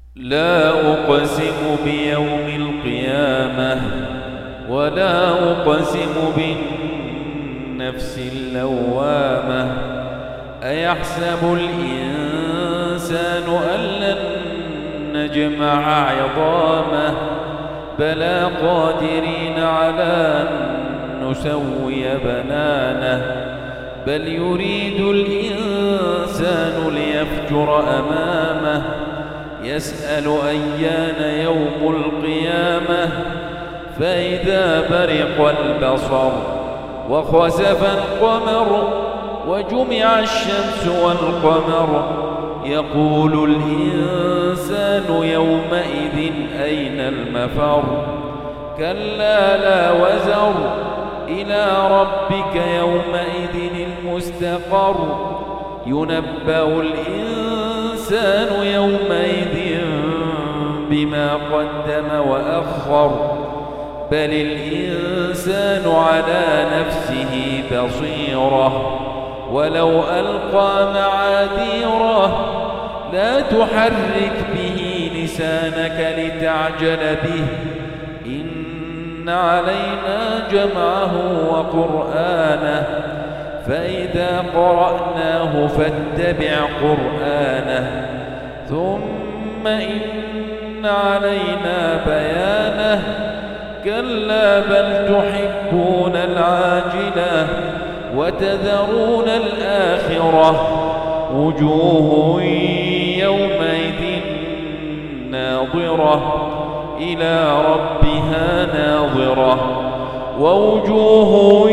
لا أقسم بيوم القيامة ولا أقسم بالنفس اللوامة. أيحسب الإنسان أن لن نجمع عظامه بلى قادرين على أن نسوي بنانه بل يريد الإنسان ليفجر أمامه يسأل أيان يوم القيامة فإذا برق البصر وخسف القمر وجمع الشمس والقمر يقول الإنسان يومئذ أين المفر كلا لا وزر إلى ربك يومئذ المستقر ينبأ الإنسان يومئذ بما قدم وأخر بل الإنسان على نفسه بصيرة ولو ألقى معاذيره لا تحرك به لسانك لتعجل به إن علينا جمعه وقرآنه فإذا قرأناه فاتبع قرآنه ثم إن علينا بيانه كلا بل تحبون العاجلة وتذرون الآخرة وجوه يومئذ ناظرة إلى ربها ناظرة ووجوه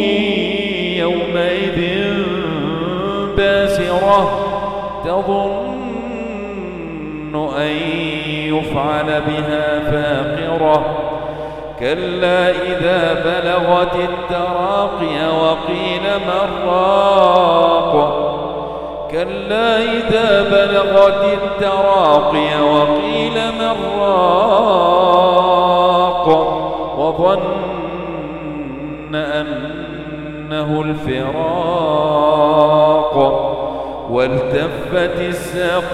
يومئذ باسرة تظن أن يفعل بها فاقرة كلا إذا بلغت التراقي وقيل من راق كلا إذا بلغت التراقي وقيل من راق وظن أنه الفراق والتفت الساق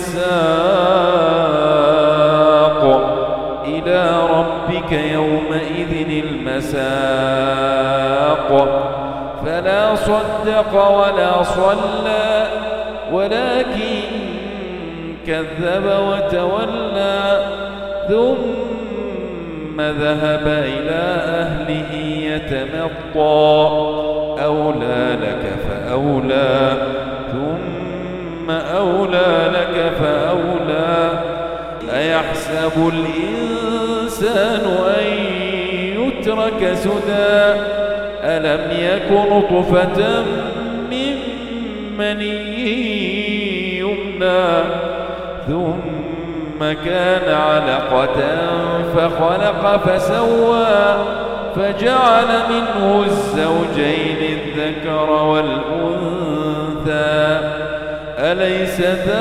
بالساق إلى ربك يومئذ المساق فلا صدق ولا صلى ولكن كذب وتولى ثم ذهب إلى أهله يتمطى أولى لك فأولى ثم أولى لك فأولى أيحسب الإنسان أن يترك سدى ألم يك نطفة من مني يمنى ثم كان علقة فخلق فسوى فجعل منه الزوجين الذكر والأنثى أليس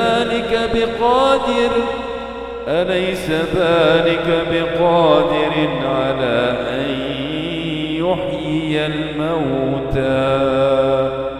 ذلك بقادر على أن يحيي الموتى